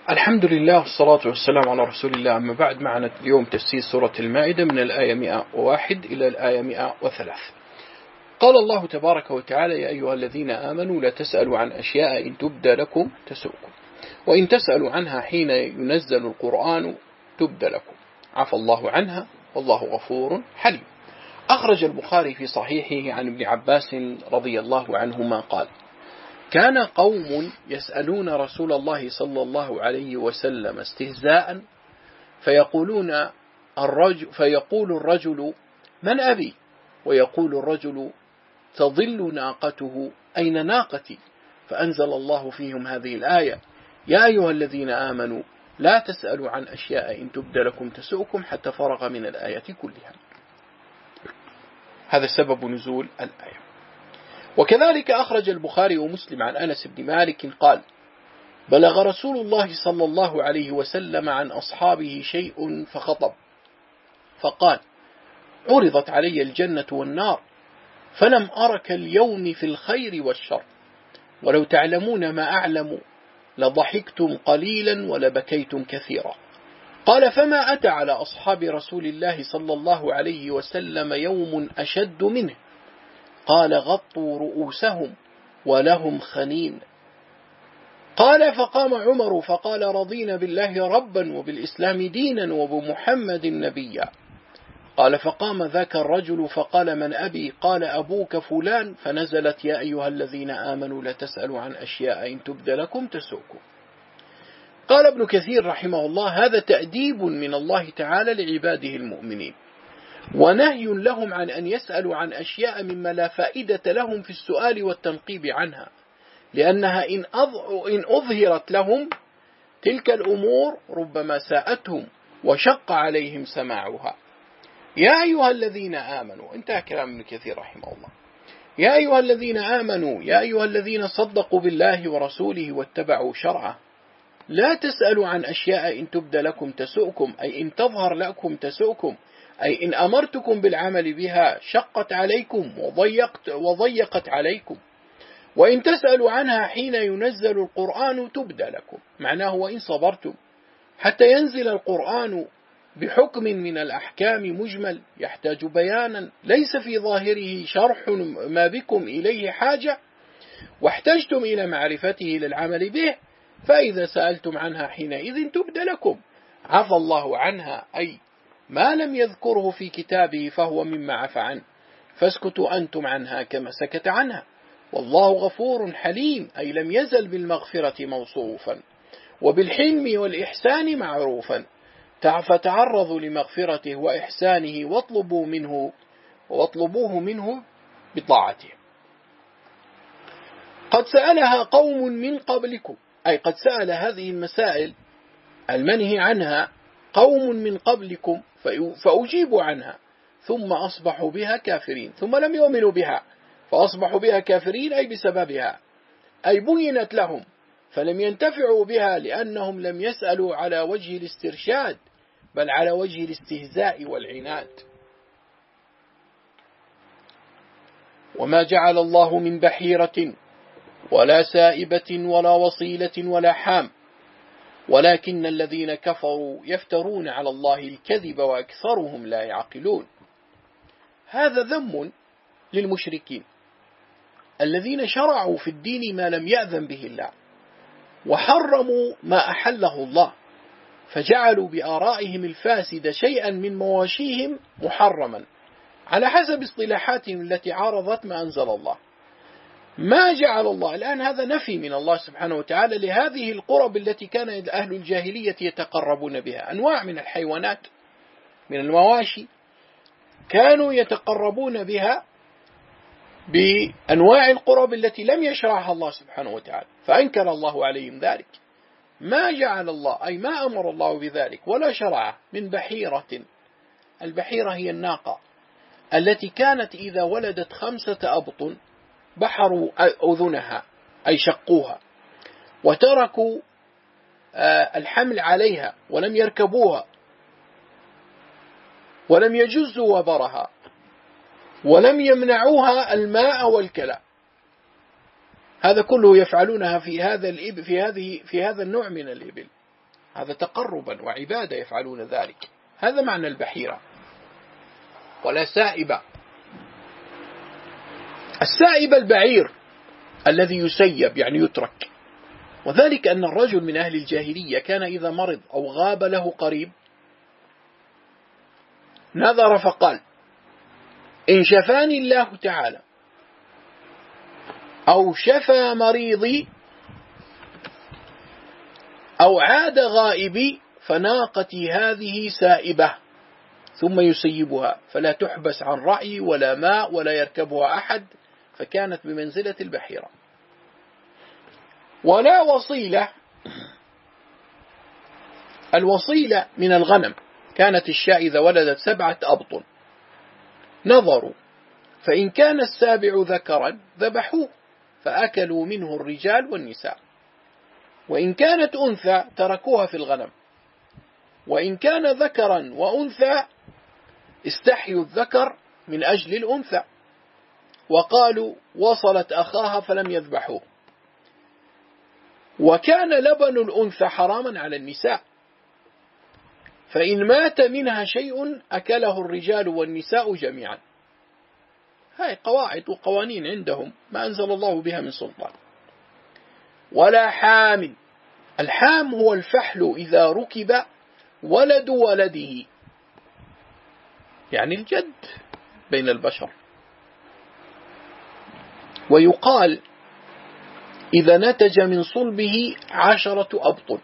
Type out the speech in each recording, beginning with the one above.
الحمد لله والصلاة والسلام على رسول الله. أما بعد، معنا اليوم تفسير سورة المائدة من الآية 101 إلى الآية 103. قال الله تبارك وتعالى: يا أيها الذين آمنوا لا تسألوا عن أشياء إن تبد لكم تسؤكم، وإن تسألوا عنها حين ينزل القرآن تبد لكم، عفى الله عنها والله غفور حليم. أخرج البخاري في صحيحه عن ابن عباس رضي الله عنهما قال: كان قوم يسألون رسول الله صلى الله عليه وسلم استهزاء فيقول الرجل: من أبي؟ ويقول الرجل: تضل ناقته، أين ناقتي؟ فأنزل الله فيهم هذه الآية: يا أيها الذين آمنوا لا تسألوا عن أشياء إن تبد لكم تسؤكم، حتى فرغ من الآية كلها. هذا سبب نزول الآية. وكذلك أخرج البخاري ومسلم عن أنس بن مالك قال: بلغ رسول الله صلى الله عليه وسلم عن أصحابه شيء فخطب فقال: عرضت علي الجنة والنار فلم أرك اليوم في الخير والشر، ولو تعلمون ما أعلم لضحكتم قليلا ولبكيتم كثيرا. قال: فما أتى على أصحاب رسول الله صلى الله عليه وسلم يوم أشد منه. قال: غطوا رؤوسهم ولهم خنين. قال: فقام عمر فقال: رضينا بالله ربا وبالإسلام دينا وبمحمد نبيا. قال: فقام ذاك الرجل فقال: من أبي؟ قال: أبوك فلان. فنزلت: يا أيها الذين آمنوا لا تسألوا عن أشياء إن تبد لكم تسؤكم. قال ابن كثير رحمه الله: هذا تأديب من الله تعالى لعباده المؤمنين، ونهي لهم عن أن يسألوا عن أشياء مما لا فائدة لهم في السؤال والتنقيب عنها، لأنها إن أظهرت لهم تلك الأمور ربما ساءتهم وشق عليهم سماعها. يا أيها الذين آمنوا، انتهى كلام ابن كثير رحمه الله. يا أيها الذين آمنوا، يا أيها الذين صدقوا بالله ورسوله واتبعوا شرعه، لا تسألوا عن أشياء إن تبد لكم تسؤكم، أي إن تظهر لكم تسؤكم، أي إن أمرتكم بالعمل بها شقت عليكم وضيقت عليكم. وإن تسألوا عنها حين ينزل القرآن تبد لكم، معناه وإن صبرتم حتى ينزل القرآن بحكم من الأحكام مجمل يحتاج بيانا ليس في ظاهره شرح ما بكم إليه حاجة، واحتجتم إلى معرفته للعمل به، فإذا سألتم عنها حينئذ تبد لكم، عفى الله عنها، أي ما لم يذكره في كتابه فهو مما عفى عنه، فاسكتوا أنتم عنها كما سكت عنها، والله غفور حليم، أي لم يزل بالمغفرة موصوفا وبالحلم والإحسان معروفا، فتعرضوا لمغفرته وإحسانه واطلبوه منه بطاعته. قد سألها قوم من قبلكم، أي قد سأل هذه المسائل المنهي عنها قوم من قبلكم فأجيبوا عنها، ثم أصبحوا بها كافرين، ثم لم يؤمنوا بها فأصبحوا بها كافرين، أي بسببها، أي بينت لهم فلم ينتفعوا بها، لأنهم لم يسألوا على وجه الاسترشاد بل على وجه الاستهزاء والعناد. وما جعل الله من بحيرة ولا سائبة ولا وصيلة ولا حام، ولكن الذين كفروا يفترون على الله الكذب وأكثرهم لا يعقلون. هذا ذم للمشركين الذين شرعوا في الدين ما لم يأذن به الله، وحرموا ما أحله الله، فجعلوا بآرائهم الفاسدة شيئا من مواشيهم محرما على حسب اصطلاحاتهم التي عارضت ما أنزل الله. ما جعل الله، الآن هذا نفي من الله سبحانه وتعالى لهذه القرب التي كان أهل الجاهلية يتقربون بها، أنواع من الحيوانات من المواشي كانوا يتقربون بها بأنواع القرب التي لم يشرعها الله سبحانه وتعالى، فأنكر الله عليهم ذلك. ما جعل الله، أي ما أمر الله بذلك ولا شرعه، من بحيرة. البحيرة هي الناقة التي كانت إذا ولدت 5 أبط بحروا أذنها، أي شقوها، وتركوا الحمل عليها ولم يركبوها ولم يجزوا وبرها ولم يمنعوها الماء والكلى. هذا كله يفعلونها في هذا النوع من الإبل. هذا تقربا وعبادة يفعلون ذلك. هذا معنى البحيرة. ولا سائبة. السائب البعير الذي يسيب يعني يترك، وذلك أن الرجل من أهل الجاهلية كان إذا مرض أو غاب له قريب نظر فقال: إن شفاني الله تعالى أو شفى مريضي أو عاد غائبي فناقتي هذه سائبة، ثم يسيبها فلا تحبس عن رعي ولا ماء ولا يركبها أحد، فكانت بمنزلة البحيرة. ولا وصيلة. الوصيلة من الغنم، كانت الشاة إذا ولدت 7 أبطن نظروا فإن كان السابع ذكرا ذبحوه فأكلوا منه الرجال والنساء، وإن كانت أنثى تركوها في الغنم، وإن كان ذكرا وأنثى استحيوا الذكر من أجل الأنثى، وقالوا وصلت أخاها فلم يذبحوه. وكان لبن الأنثى حراما على النساء، فإن مات منها شيء أكله الرجال والنساء جميعا. هاي قواعد وقوانين عندهم ما أنزل الله بها من سلطان. ولا حام. الحام هو الفحل إذا ركب ولد ولده، يعني الجد بين البشر. ويقال إذا نتج من صلبه 10 أبطن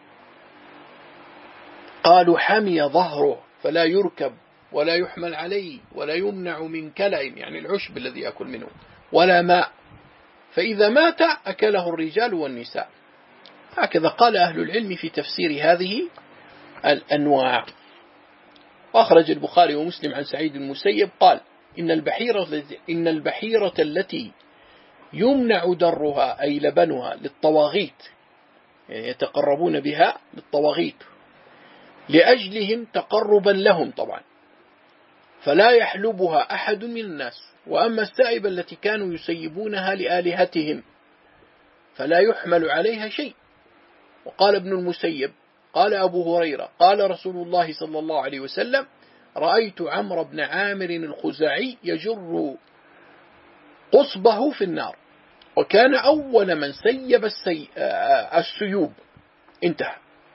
قالوا حمي ظهره فلا يركب ولا يحمل عليه ولا يمنع من كلأ، يعني العشب الذي يأكل منه، ولا ماء، فإذا مات أكله الرجال والنساء. هكذا قال أهل العلم في تفسير هذه الأنواع. أخرج البخاري ومسلم عن سعيد المسيب قال: إن البحيرة التي يمنع درها أي لبنها للطواغيت، يعني يتقربون بها للطواغيت لأجلهم تقربا لهم طبعا، فلا يحلبها أحد من الناس. وأما السائبة التي كانوا يسيبونها لآلهتهم فلا يحمل عليها شيء. وقال ابن المسيب قال أبو هريرة قال رسول الله صلى الله عليه وسلم: رأيت عمرو بن عامر الخزاعي يجر قصبه في النار، وكان أول من سيب السيوب. انتهى.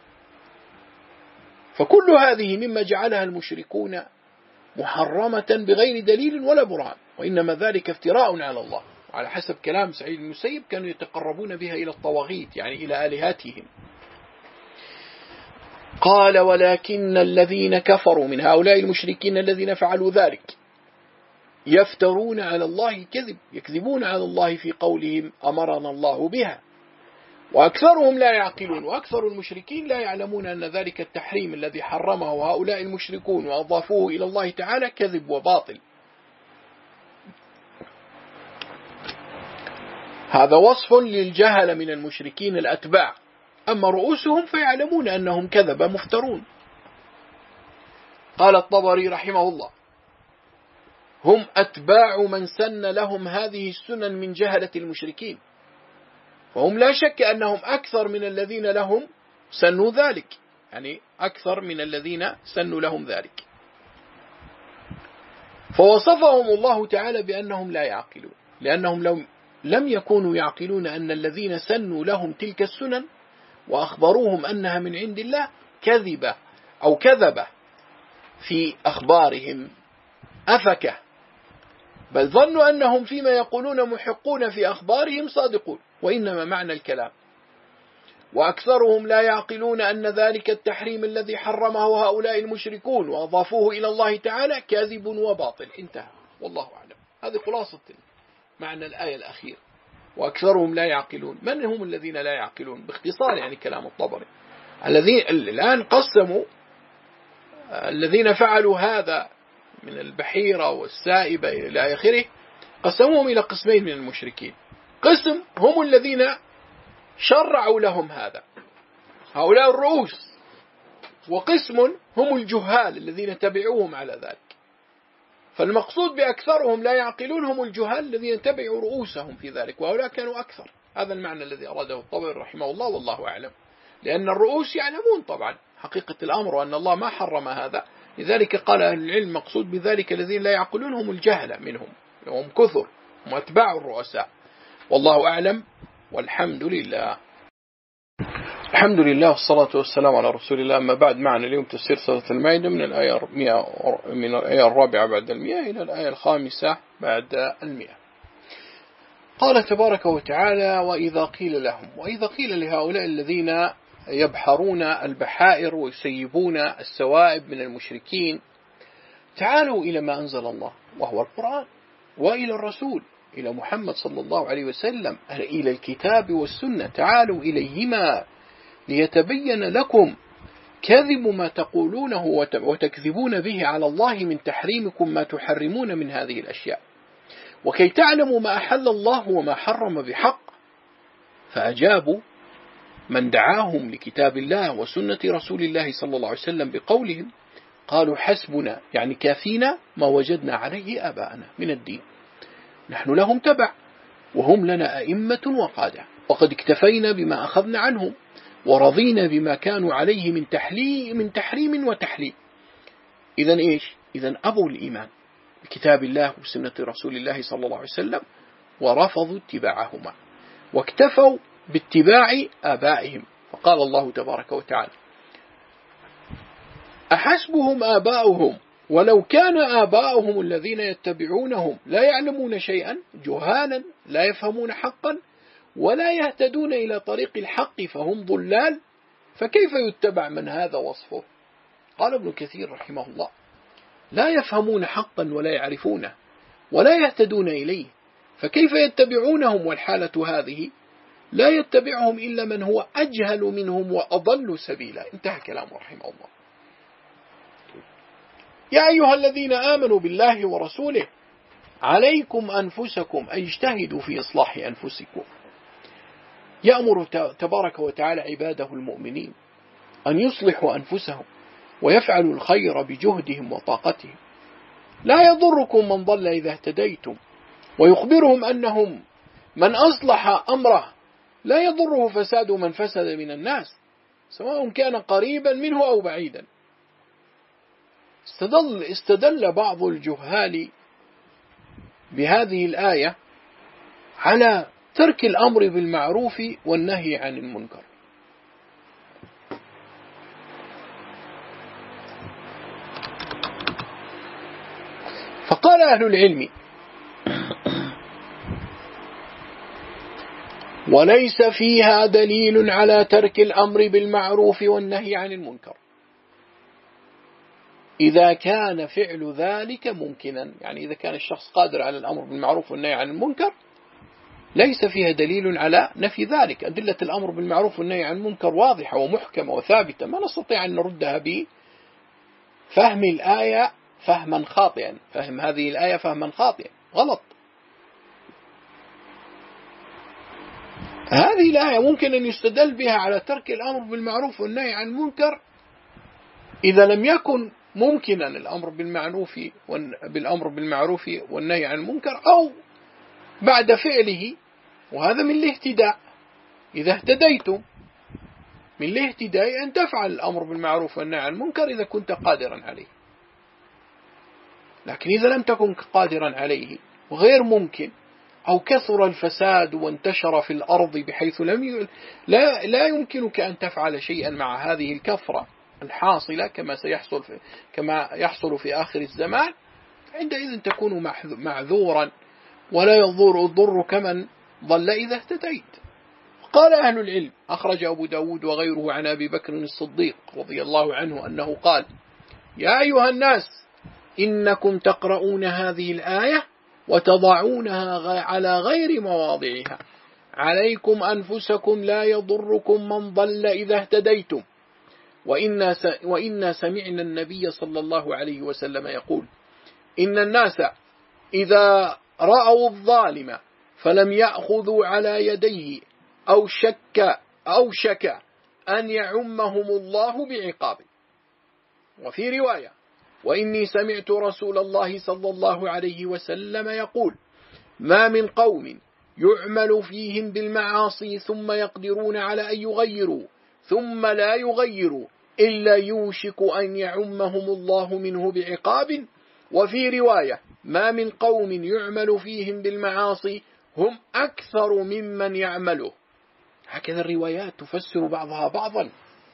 فكل هذه مما جعلها المشركون محرمة بغير دليل ولا برهان، وإنما ذلك افتراء على الله. وعلى حسب كلام سعيد المسيب كانوا يتقربون بها إلى الطواغيت، يعني إلى آلهاتهم. قال: ولكن الذين كفروا من هؤلاء المشركين الذين فعلوا ذلك يفترون على الله كذب، يكذبون على الله في قولهم أمرنا الله بها، وأكثرهم لا يعقلون. وأكثر المشركين لا يعلمون أن ذلك التحريم الذي حرمه هؤلاء المشركون وأضافوه إلى الله تعالى كذب وباطل. هذا وصف للجهل من المشركين الأتباع، أما رؤوسهم فيعلمون أنهم كذب مفترون. قال الطبري رحمه الله: هم أتباع من سن لهم هذه السنن من جهلة المشركين، وهم لا شك أنهم أكثر من الذين لهم سنوا ذلك، يعني أكثر من الذين سنوا لهم ذلك. فوصفهم الله تعالى بأنهم لا يعقلون، لأنهم لم يكونوا يعقلون أن الذين سنوا لهم تلك السنن وأخبروهم أنها من عند الله كذبة أو كذبة في أخبارهم أفكه، بل ظنوا أنهم فيما يقولون محقون في أخبارهم صادقون. وإنما معنى الكلام: وأكثرهم لا يعقلون أن ذلك التحريم الذي حرمه هؤلاء المشركون وأضافوه إلى الله تعالى كاذب وباطل. انتهى، والله أعلم. هذه خلاصة معنى الآية الأخيرة: وأكثرهم لا يعقلون. من هم الذين لا يعقلون؟ باختصار يعني كلام الطبري، الذين الآن قسموا الذين فعلوا هذا من البحيرة والسائبة إلى آخره، قسموهم إلى قسمين من المشركين. قسم هم الذين شرعوا لهم هذا، هؤلاء الرؤوس، وقسم هم الجهال الذين تبعوهم على ذلك. فالمقصود بأكثرهم لا يعقلون هم الجهال الذين تبعوا رؤوسهم في ذلك، وهؤلاء كانوا أكثر. هذا المعنى الذي أراده الطبري رحمه الله، والله أعلم. لأن الرؤوس يعلمون طبعا حقيقة الأمر وأن الله ما حرم هذا. لذلك قال أهل العلم مقصود بذلك الذين لا يعقلون هم الجهلة منهم، هم كثر، هم أتباع الرؤساء. والله أعلم والحمد لله. الحمد لله والصلاة والسلام على رسول الله. أما بعد، معنا اليوم تفسير سورة المائدة من الآية 4 بعد 100 إلى الآية 5 بعد 100. قال تبارك وتعالى: وإذا قيل لهؤلاء الذين يبحرون البحائر ويسيبون السوائب من المشركين: تعالوا إلى ما أنزل الله وهو القرآن، وإلى الرسول إلى محمد صلى الله عليه وسلم، إلى الكتاب والسنة، تعالوا إليهما ليتبين لكم كذب ما تقولونه وتكذبون به على الله من تحريمكم ما تحرمون من هذه الأشياء، وكي تعلموا ما أحل الله وما حرم بحق. فأجابوا من دعاهم لكتاب الله وسنة رسول الله صلى الله عليه وسلم بقولهم: قالوا حسبنا، يعني كافينا ما وجدنا عليه آباءنا من الدين، نحن لهم تبع وهم لنا أئمة وقادة، وقد اكتفينا بما أخذنا عنهم ورضينا بما كانوا عليه من تحريم وتحليل. إذن إيش؟ إذن أبوا الإيمان بكتاب الله وسنة رسول الله صلى الله عليه وسلم ورفضوا اتباعهما واكتفوا باتباع آبائهم. فقال الله تبارك وتعالى: أحسبهم آباؤهم ولو كان آباؤهم الذين يتبعونهم لا يعلمون شيئا، جهالا لا يفهمون حقا ولا يهتدون إلى طريق الحق فهم ضلال، فكيف يتبع من هذا وصفه؟ قال ابن كثير رحمه الله: لا يفهمون حقا ولا يعرفونه ولا يهتدون إليه، فكيف يتبعونهم والحالة هذه؟ لا يتبعهم إلا من هو أجهل منهم وأضل سبيلا. انتهى كلامه رحمه الله. يا أيها الذين آمنوا بالله ورسوله عليكم أنفسكم، أي اجتهدوا في إصلاح أنفسكم. يأمر تبارك وتعالى عباده المؤمنين أن يصلحوا أنفسهم ويفعلوا الخير بجهدهم وطاقتهم. لا يضركم من ضل إذا اهتديتم، ويخبرهم أنهم من أصلح أمره لا يضره فساد من فسد من الناس، سواء كان قريبا منه أو بعيدا. استدل بعض الجهال بهذه الآية على ترك الأمر بالمعروف والنهي عن المنكر. فقال أهل العلم: وليس فيها دليل على ترك الأمر بالمعروف والنهي عن المنكر إذا كان فعل ذلك ممكنا. يعني إذا كان الشخص قادر على الأمر بالمعروف والنهي عن المنكر ليس فيها دليل على نفي ذلك. أدلة الأمر بالمعروف والنهي عن المنكر واضحة ومحكمة وثابتة، ما نستطيع أن نردها بفهم الآية فهما خاطئا، فهم هذه الآية فهما خاطئا غلط. هذه الآية ممكن أن يستدل بها على ترك الأمر بالمعروف والنهي عن المنكر إذا لم يكن ممكنا الأمر بالمعروف والنهي عن المنكر، أو بعد فعله، وهذا من الاهتداء. إذا اهتديتم من الاهتداء أن تفعل الأمر بالمعروف والنهي عن المنكر إذا كنت قادرا عليه. لكن إذا لم تكن قادرا عليه وغير ممكن، أو كثر الفساد وانتشر في الأرض بحيث لا يمكنك أن تفعل شيئا مع هذه الكثرة الحاصلة كما يحصل في آخر الزمان، عندئذ تكون معذورا ولا يضر كمن ضل إذا اهتديت. قال أهل العلم: أخرج أبو داود وغيره عن أبي بكر الصديق رضي الله عنه أنه قال: يا أيها الناس إنكم تقرؤون هذه الآية وتضعونها على غير مواضعها، عليكم أنفسكم لا يضركم من ضل إذا اهتديتم، وإنا سمعنا النبي صلى الله عليه وسلم يقول: إن الناس إذا رأوا الظالم فلم يأخذوا على يديه أوشك أن يعمهم الله بعقابه. وفي رواية: وإني سمعت رسول الله صلى الله عليه وسلم يقول: ما من قوم يعمل فيهم بالمعاصي ثم يقدرون على أن يغيروا ثم لا يغيروا إلا يوشك أن يعمهم الله منه بعقاب. وفي رواية: ما من قوم يعمل فيهم بالمعاصي هم أكثر ممن يعمله. هكذا الروايات تفسر بعضها بعضا.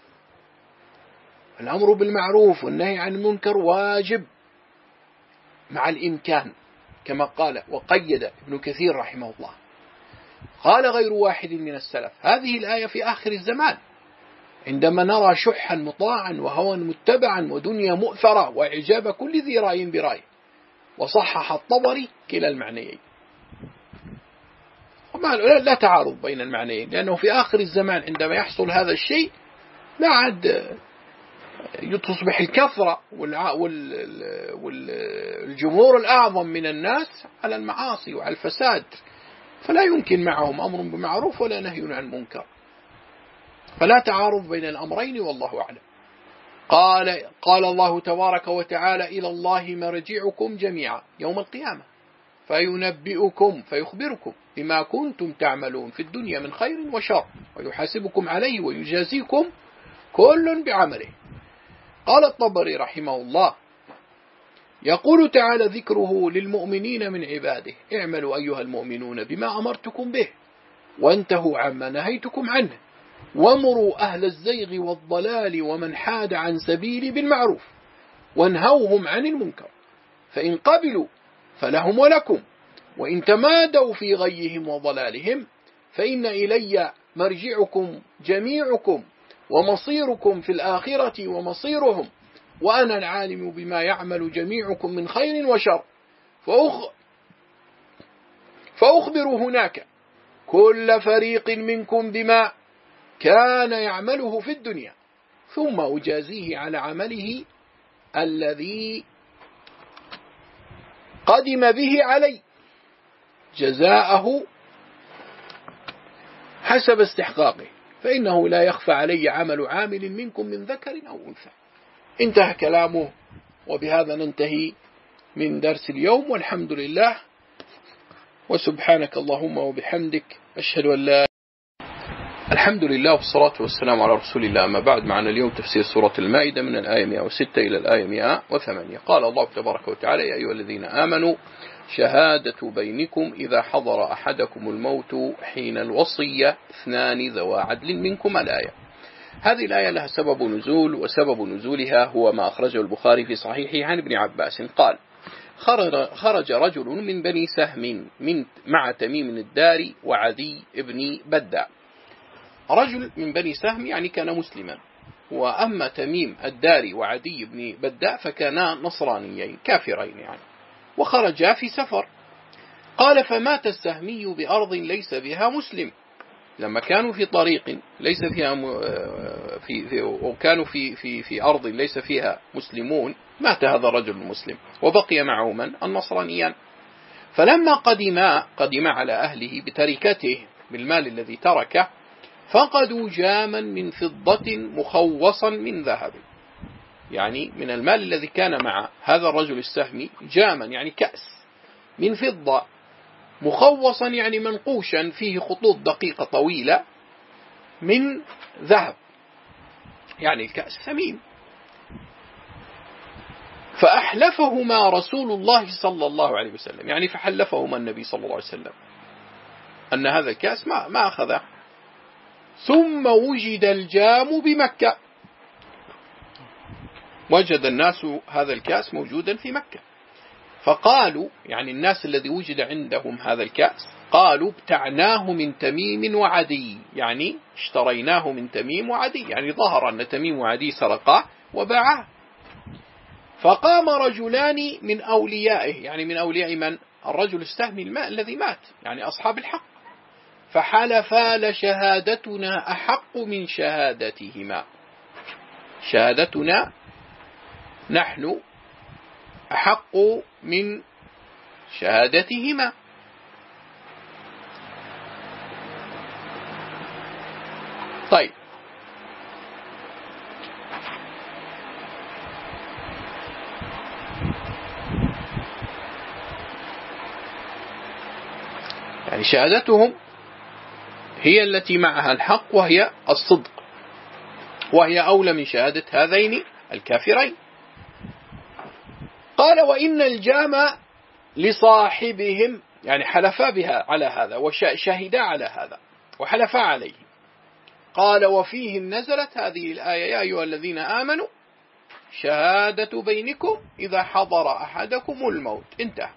الأمر بالمعروف والنهي عن المنكر واجب مع الإمكان كما قال وقيد ابن كثير رحمه الله. قال غير واحد من السلف: هذه الآية في آخر الزمان عندما نرى شحا مطاعا وهوى متبعا ودنيا مؤثرة وإعجاب كل ذي رأي برأي. وصحح الطبري كلا المعنيين. لا تعارض بين المعنيين، لأنه في آخر الزمان عندما يحصل هذا الشيء لا عاد تصبح الكثرة والجمهور الأعظم من الناس على المعاصي وعلى الفساد، فلا يمكن معهم أمر بمعروف ولا نهي عن منكر. فلا تعارض بين الأمرين والله أعلم. قال الله تبارك وتعالى: إلى الله مرجعكم جميعا يوم القيامة فينبئكم فيخبركم بما كنتم تعملون في الدنيا من خير وشر ويحاسبكم عليه ويجازيكم كل بعمله. قال الطبري رحمه الله: يقول تعالى ذكره للمؤمنين من عباده: اعملوا أيها المؤمنون بما أمرتكم به وانتهوا عما نهيتكم عنه وامروا أهل الزيغ والضلال ومن حاد عن سبيلي بالمعروف وانهوهم عن المنكر، فإن قبلوا فلهم ولكم، وإن تمادوا في غيهم وضلالهم فإن إلي مرجعكم جميعكم ومصيركم في الآخرة ومصيرهم، وأنا العالم بما يعمل جميعكم من خير وشر، فأخبر هناك كل فريق منكم بما كان يعمله في الدنيا ثم أجازيه على عمله الذي قدم به علي جزاءه حسب استحقاقه، فإنه لا يخفى علي عمل عامل منكم من ذكر أو أنثى. انتهى كلامه، وبهذا ننتهي من درس اليوم، والحمد لله، وسبحانك اللهم وبحمدك أشهد أن لا. الحمد لله والصلاة والسلام على رسول الله. أما بعد، معنا اليوم تفسير سورة المائدة من الآية 106 إلى الآية 108. قال الله تبارك وتعالى: يا أيها الذين آمنوا شهادة بينكم إذا حضر أحدكم الموت حين الوصية اثنان ذوى عدل منكم. الآية. هذه الآية لها سبب نزول، وسبب نزولها هو ما أخرجه البخاري في صحيحه عن ابن عباس قال: خرج رجل من بني سهم مع تميم الداري وعدي بن بدع. رجل من بني سهم يعني كان مسلما، وأما تميم الداري وعدي بن بدع فكانا نصرانيين كافرين يعني، وخرجا في سفر. قال: فمات السهمي بأرض ليس بها مسلم. لما كانوا في طريق ليس فيها وكانوا في أرض ليس فيها مسلمون، مات هذا الرجل المسلم وبقي معه من؟ النصرانيان. فلما قدم على أهله بتركته بالمال الذي تركه، فقدوا جاما من فضة مخوصا من ذهب، يعني من المال الذي كان مع هذا الرجل السهمي جاما يعني كأس من فضة، مخوصا يعني منقوشا فيه خطوط دقيقة طويلة من ذهب، يعني الكأس ثمين. فأحلفهما رسول الله صلى الله عليه وسلم، يعني فحلفهما النبي صلى الله عليه وسلم أن هذا الكأس ما أخذه. ثم وجد الجام بمكة، وجد الناس هذا الكأس موجودا في مكة، فقالوا يعني الناس الذي وجد عندهم هذا الكأس قالوا: ابتعناه من تميم وعدي، يعني اشتريناه من تميم وعدي، يعني ظهر أن تميم وعدي سرقاه وباعه. فقام رجلان من أوليائه، يعني من أولياء من؟ الرجل السهمي الذي مات، يعني أصحاب الحق، فحلفا: لشهادتنا أحق من شهادتهما، شهادتنا نحن أحق من شهادتهما. طيب، يعني شهادتهم هي التي معها الحق وهي الصدق، وهي أولى من شهادة هذين الكافرين. قال وإن الجام لصاحبهم، يعني حلفا بها على هذا وشهدا على هذا وحلفا عليه. قال وفيهم نزلت هذه الآية يا أيها الذين آمنوا شهادة بينكم إذا حضر أحدكم الموت. انتهى.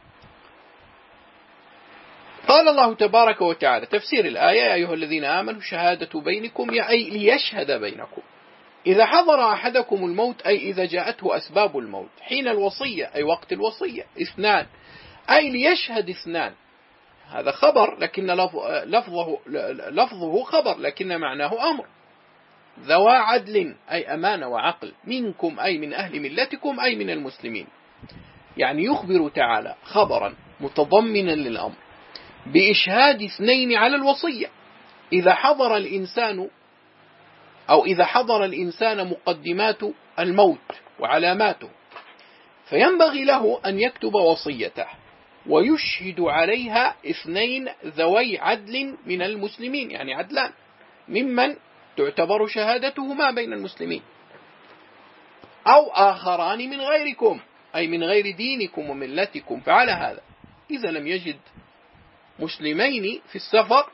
قال الله تبارك وتعالى تفسير الآية يا أيها الذين آمنوا شهادة بينكم أي ليشهد بينكم إذا حضر أحدكم الموت، أي إذا جاءته أسباب الموت حين الوصية أي وقت الوصية. اثنان أي ليشهد اثنان، هذا خبر لكن لفظه خبر لكن معناه أمر. ذوى عدل أي أمانة وعقل، منكم أي من أهل ملتكم أي من المسلمين. يعني يخبر تعالى خبرا متضمنا للأمر بإشهاد اثنين على الوصية إذا حضر الإنسان أو إذا حضر الإنسان مقدمات الموت وعلاماته، فينبغي له أن يكتب وصيته ويشهد عليها اثنين ذوي عدل من المسلمين، يعني عدلان ممن تعتبر شهادتهما بين المسلمين، أو آخران من غيركم أي من غير دينكم وملتكم. فعلى هذا إذا لم يجد مسلمين في السفر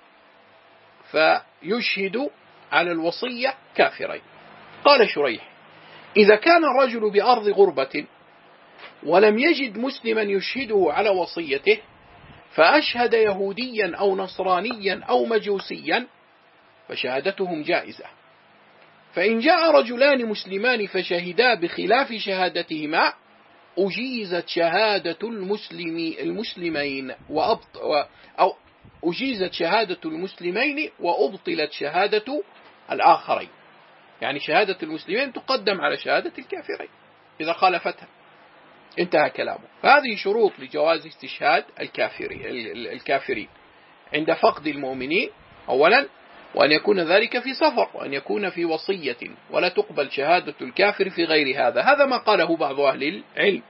فيشهد على الوصية كافرين. قال شريح إذا كان الرجل بأرض غربة ولم يجد مسلما يشهده على وصيته فأشهد يهوديا أو نصرانيا أو مجوسيا فشهادتهم جائزة. فإن جاء رجلان مسلمان فشهدا بخلاف شهادتهما أجيزت شهادة المسلمين أو أجيزت شهادة المسلمين وأبطلت شهادة الآخرين، يعني شهادة المسلمين تقدم على شهادة الكافرين إذا خالفتها. انتهى كلامه. فهذه شروط لجواز استشهاد الكافرين عند فقد المؤمنين أولا، وأن يكون ذلك في سفر، وأن يكون في وصية، ولا تقبل شهادة الكافر في غير هذا. هذا ما قاله بعض أهل العلم.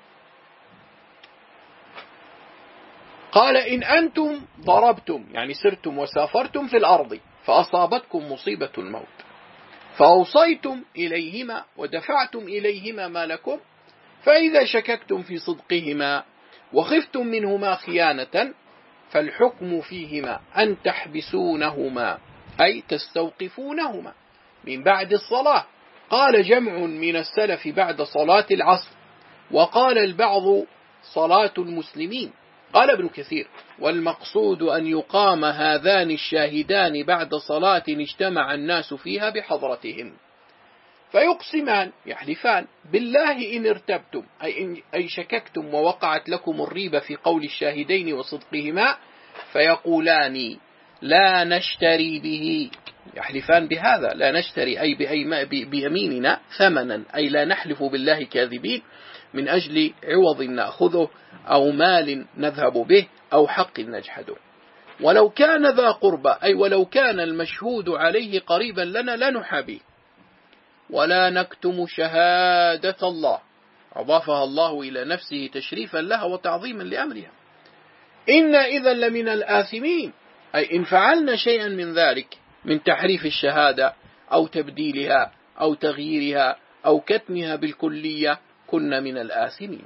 قال إن أنتم ضربتم يعني سرتم وسافرتم في الأرض فأصابتكم مصيبة الموت فأوصيتم إليهما ودفعتم إليهما مالكم، فإذا شككتم في صدقهما وخفتم منهما خيانة فالحكم فيهما أن تحبسونهما أي تستوقفونهما من بعد الصلاة. قال جمع من السلف بعد صلاة العصر، وقال البعض صلاة المسلمين. قال ابن كثير والمقصود أن يقام هذان الشاهدان بعد صلاة اجتمع الناس فيها بحضرتهم، فيقسمان يحلفان بالله إن ارتبتم أي شككتم ووقعت لكم الريبة في قول الشاهدين وصدقهما، فيقولان لا نشتري به، يحلفان بهذا لا نشتري أي بيميننا ثمنا، أي لا نحلف بالله كاذبين من أجل عوض نأخذه أو مال نذهب به أو حق نجحده، ولو كان ذا قربى أي ولو كان المشهود عليه قريبا لنا لنحابيه، ولا نكتم شهادة الله، أضافها الله إلى نفسه تشريفا لها وتعظيما لأمرها. إن إذا لمن الآثمين أي إن فعلنا شيئا من ذلك من تحريف الشهادة أو تبديلها أو تغييرها أو كتمها بالكلية كنا من الآثمين.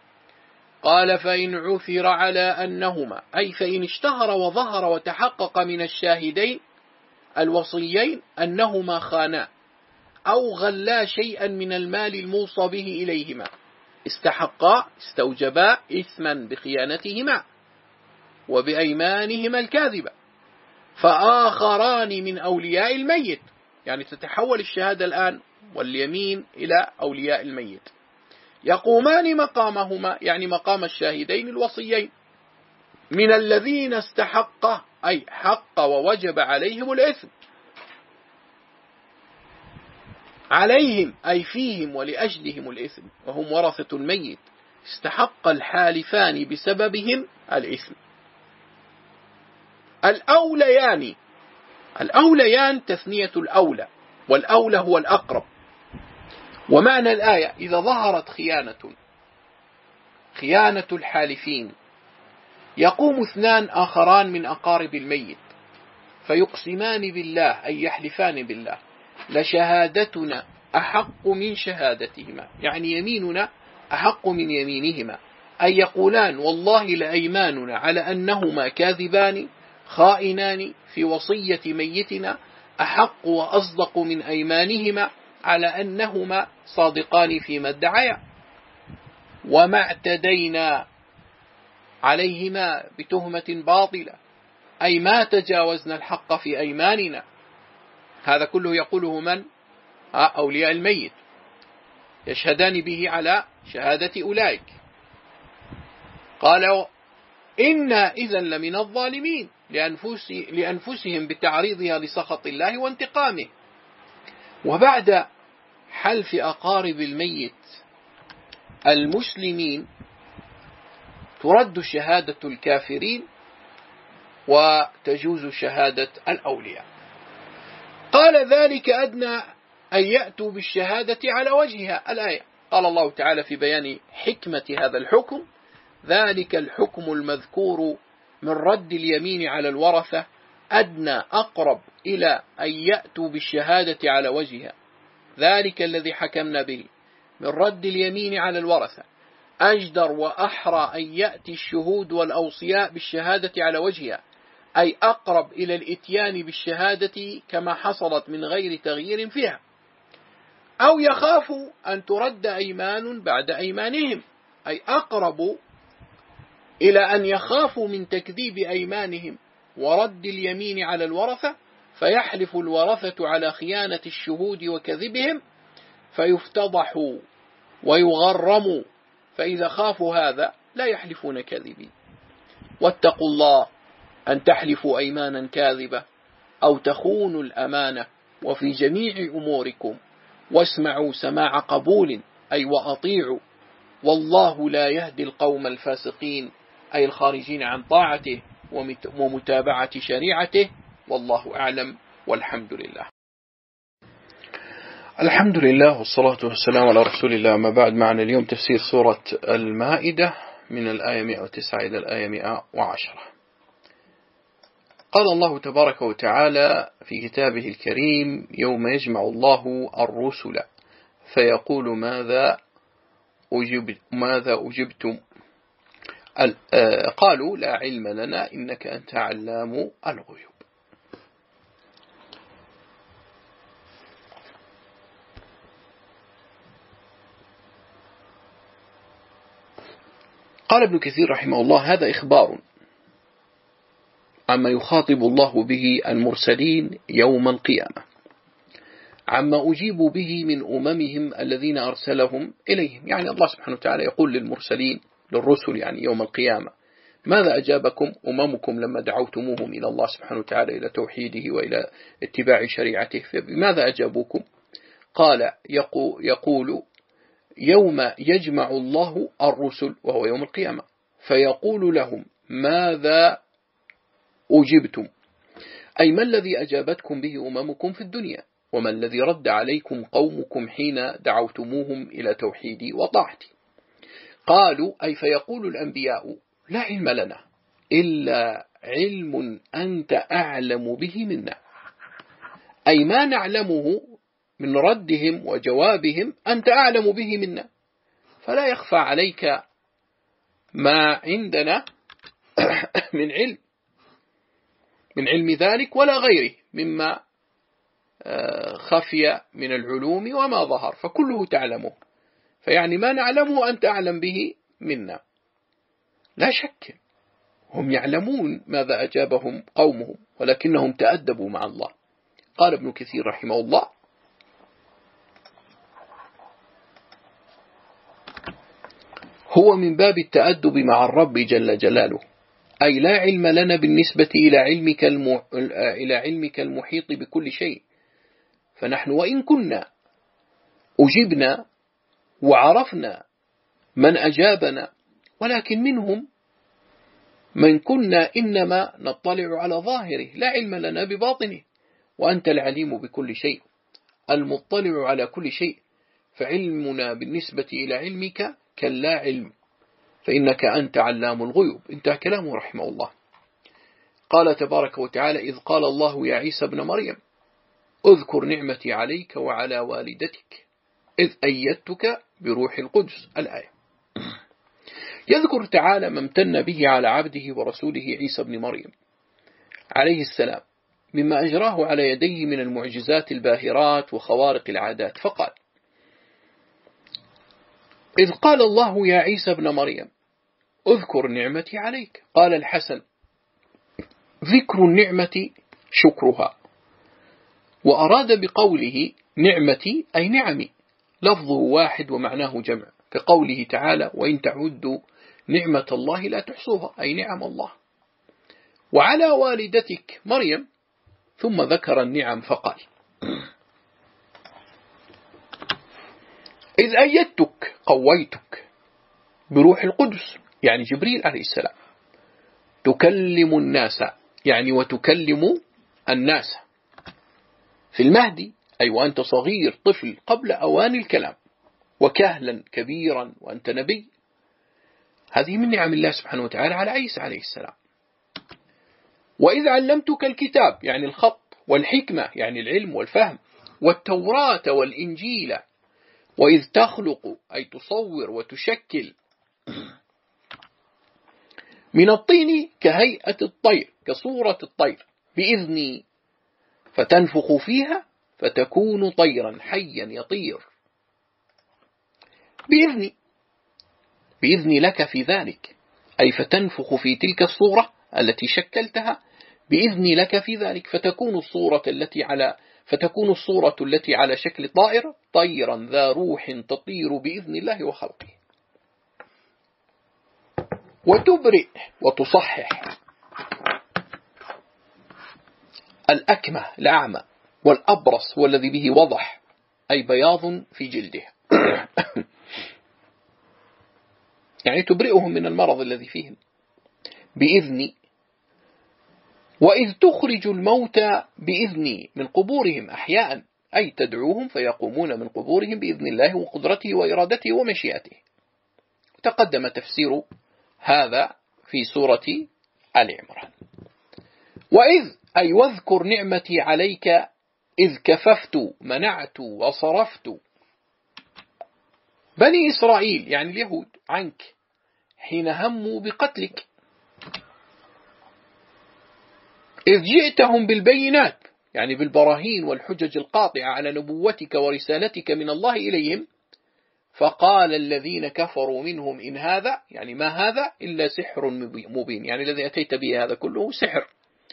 قال فإن عثر على أنهما أي فإن اشتهر وظهر وتحقق من الشاهدين الوصيين أنهما خانا أو غلا شيئا من المال الموصى به إليهما استحقا استوجبا إثما بخيانتهما وبأيمانهما الكاذبة، فآخران من أولياء الميت، يعني تتحول الشهادة الآن واليمين إلى أولياء الميت، يقومان مقامهما يعني مقام الشاهدين الوصيين من الذين استحق أي حق ووجب عليهم الإثم، عليهم أي فيهم ولأجلهم الإثم وهم ورثة الميت، استحق الحالفان بسببهم الإثم. الأوليان تثنية الأولى، والأولى هو الأقرب. ومعنى الآية إذا ظهرت خيانة الحالفين يقوم اثنان آخران من أقارب الميت فيقسمان بالله أي يحلفان بالله لشهادتنا أحق من شهادتهما، يعني يميننا أحق من يمينهما، أي يقولان والله لأيماننا على أنهما كاذبان خائنان في وصية ميتنا أحق وأصدق من أيمانهما على أنهما صادقان فيما ادعيا، وما اعتدينا عليهما بتهمة باطلة، أي ما تجاوزنا الحق في أيماننا. هذا كله يقوله من؟ أولياء الميت، يشهدان به على شهادة أولئك. قالوا إنا إذا لمن الظالمين لأنفسهم بتعريضها لسخط الله وانتقامه. وبعد حلف أقارب الميت المسلمين ترد شهادة الكافرين وتجوز شهادة الأولياء. قال ذلك أدنى أن يأتوا بالشهادة على وجهها، الآية. قال الله تعالى في بيان حكمة هذا الحكم: ذلك الحكم المذكور من رد اليمين على الورثة أدنى أقرب إلى أن يأتوا بالشهادة على وجهها. ذلك الذي حكمنا به من رد اليمين على الورثة أجدر وأحرى أن يأتي الشهود والأوصياء بالشهادة على وجهها، أي أقرب إلى الإتيان بالشهادة كما حصلت من غير تغيير فيها، أو يخافوا أن ترد أيمان بعد أيمانهم، أي أقرب إلى أن يخافوا من تكذيب أيمانهم ورد اليمين على الورثة، فيحلف الورثة على خيانة الشهود وكذبهم فيفتضحوا ويغرموا، فإذا خافوا هذا لا يحلفون كاذبين. واتقوا الله أن تحلفوا أيمانا كاذبة أو تخونوا الأمانة وفي جميع أموركم واسمعوا سماع قبول، أي وأطيعوا، والله لا يهدي القوم الفاسقين، أي الخارجين عن طاعته ومتابعة شريعته. والله أعلم، والحمد لله. الحمد لله والصلاة والسلام على رسول الله. ما بعد، معنا اليوم تفسير سورة المائدة من الآية 109 إلى الآية 110. قال الله تبارك وتعالى في كتابه الكريم: يوم يجمع الله الرسل فيقول ماذا أجبتم؟ قالوا لا علم لنا إنك أنت علام الغيوب. قال ابن كثير رحمه الله: هذا إخبار عما يخاطب الله به المرسلين يوم القيامة، عما أجيبوا به من أممهم الذين أرسلهم إليهم. يعني الله سبحانه وتعالى يقول للمرسلين، للرسل يعني يوم القيامة: ماذا أجابكم أممكم لما دعوتموهم إلى الله سبحانه وتعالى إلى توحيده وإلى اتباع شريعته، فبماذا أجابوكم؟ قال: يقول يوم يجمع الله الرسل، وهو يوم القيامة، فيقول لهم ماذا أجبتم، أي ما الذي أجابتكم به أممكم في الدنيا، وما الذي رد عليكم قومكم حين دعوتموهم إلى توحيدي وطاعتي. قالوا أي فيقول الأنبياء: لا علم لنا إلا علم أنت أعلم به منا، أي ما نعلمه من ردهم وجوابهم أنت أعلم به منا، فلا يخفى عليك ما عندنا من علم ذلك ولا غيره مما خفي من العلوم وما ظهر، فكله تعلمه، فيعني ما نعلمه أنت أعلم به منا. لا شك هم يعلمون ماذا أجابهم قومهم، ولكنهم تأدبوا مع الله. قال ابن كثير رحمه الله: هو من باب التأدب مع الرب جل جلاله، أي لا علم لنا بالنسبة إلى علمك المحيط بكل شيء، فنحن وإن كنا أجبنا وعرفنا من أجابنا، ولكن منهم من كنا إنما نطلع على ظاهره، لا علم لنا بباطنه، وأنت العليم بكل شيء المطلع على كل شيء، فعلمنا بالنسبة إلى علمك كلا علم، فإنك أنت علام الغيوب. انتهى كلامه رحمه الله. قال تبارك وتعالى: إذ قال الله يا عيسى ابن مريم اذكر نعمتي عليك وعلى والدتك إذ أيدتك بروح القدس. الآية. يذكر تعالى ما امتن به على عبده ورسوله عيسى بن مريم عليه السلام مما أجراه على يديه من المعجزات الباهرات وخوارق العادات، فقال: إذ قال الله يا عيسى ابن مريم اذكر نعمتي عليك. قال الحسن: ذكر النعمة شكرها، وأراد بقوله نعمتي أي نعمي، لفظه واحد ومعناه جمع، كقوله تعالى: وإن تعدوا نعمة الله لا تحصوها، أي نعم الله. وعلى والدتك مريم، ثم ذكر النعم فقال: إذ أيدتك قويتك بروح القدس، يعني جبريل عليه السلام، تكلم الناس، يعني وتكلم الناس في المهدي، أي وأنت صغير طفل قبل أوان الكلام، وكهلا كبيرا وأنت نبي. هذه من نعم الله سبحانه وتعالى على عيسى عليه السلام. وإذ علمتك الكتاب، يعني الخط، والحكمة، يعني العلم والفهم، والتوراة والإنجيل. وإذ تخلق، أي تصور وتشكل، من الطين كهيئة الطير، كصورة الطير، بإذني، فتنفخ فيها فتكون طيرا حيا يطير. بإذني لك في ذلك، أي فتنفخ في تلك الصورة التي شكلتها بإذني لك في ذلك، فتكون الصورة التي على شكل طائر طيرا ذا روح تطير بإذن الله وخلقه. وتبرئ وتصحح الأكمة الأعمى، والأبرص والذي به وضح، أي بياض في جلده يعني تبرئهم من المرض الذي فيهم بإذني. وإذ تخرج الموتى بإذني من قبورهم أحياء، أي تدعوهم فيقومون من قبورهم بإذن الله وقدرته وإرادته ومشيئته. تقدم تفسير هذا في سورة آل عمران. وإذ، أي واذكر نعمتي عليك إذ كففت منعت وصرفت بني إسرائيل، يعني اليهود، عنك حين هموا بقتلك، إذ جئتهم بالبينات، يعني بالبراهين والحجج القاطعة على نبوتك ورسالتك من الله إليهم، فقال الذين كفروا منهم إن هذا، يعني ما هذا إلا سحر مبين، يعني الذي أتيت به هذا كله سحر،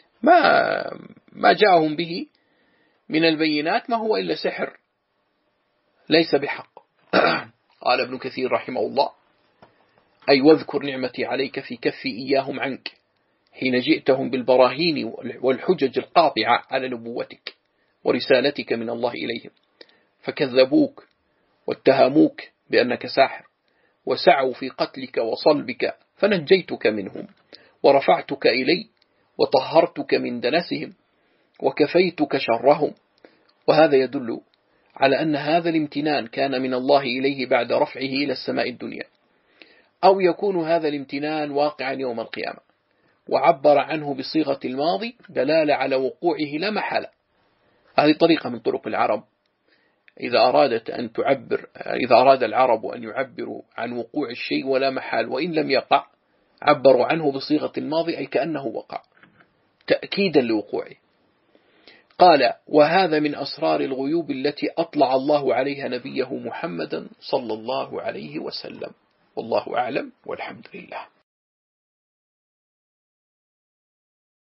ما جاءهم به من البينات ما هو إلا سحر ليس بحق. قال ابن كثير رحمه الله: أي واذكر نعمتي عليك في كفي إياهم عنك حين جئتهم بالبراهين والحجج القاطعة على نبوتك ورسالتك من الله إليهم، فكذبوك واتهموك بأنك ساحر، وسعوا في قتلك وصلبك، فنجيتك منهم ورفعتك إلي وطهرتك من دنسهم وكفيتك شرهم. وهذا يدل على أن هذا الامتنان كان من الله إليه بعد رفعه إلى السماء الدنيا، أو يكون هذا الامتنان واقعا يوم القيامة، وعبر عنه بصيغة الماضي دلالة على وقوعه لا محالة. هذه طريقة من طرق العرب، إذا أراد العرب أن يعبروا عن وقوع الشيء ولا محال وإن لم يقع، عبروا عنه بصيغة الماضي أي كأنه وقع تأكيدا لوقوعه. قال: وهذا من أسرار الغيوب التي أطلع الله عليها نبيه محمدا صلى الله عليه وسلم. والله أعلم والحمد لله.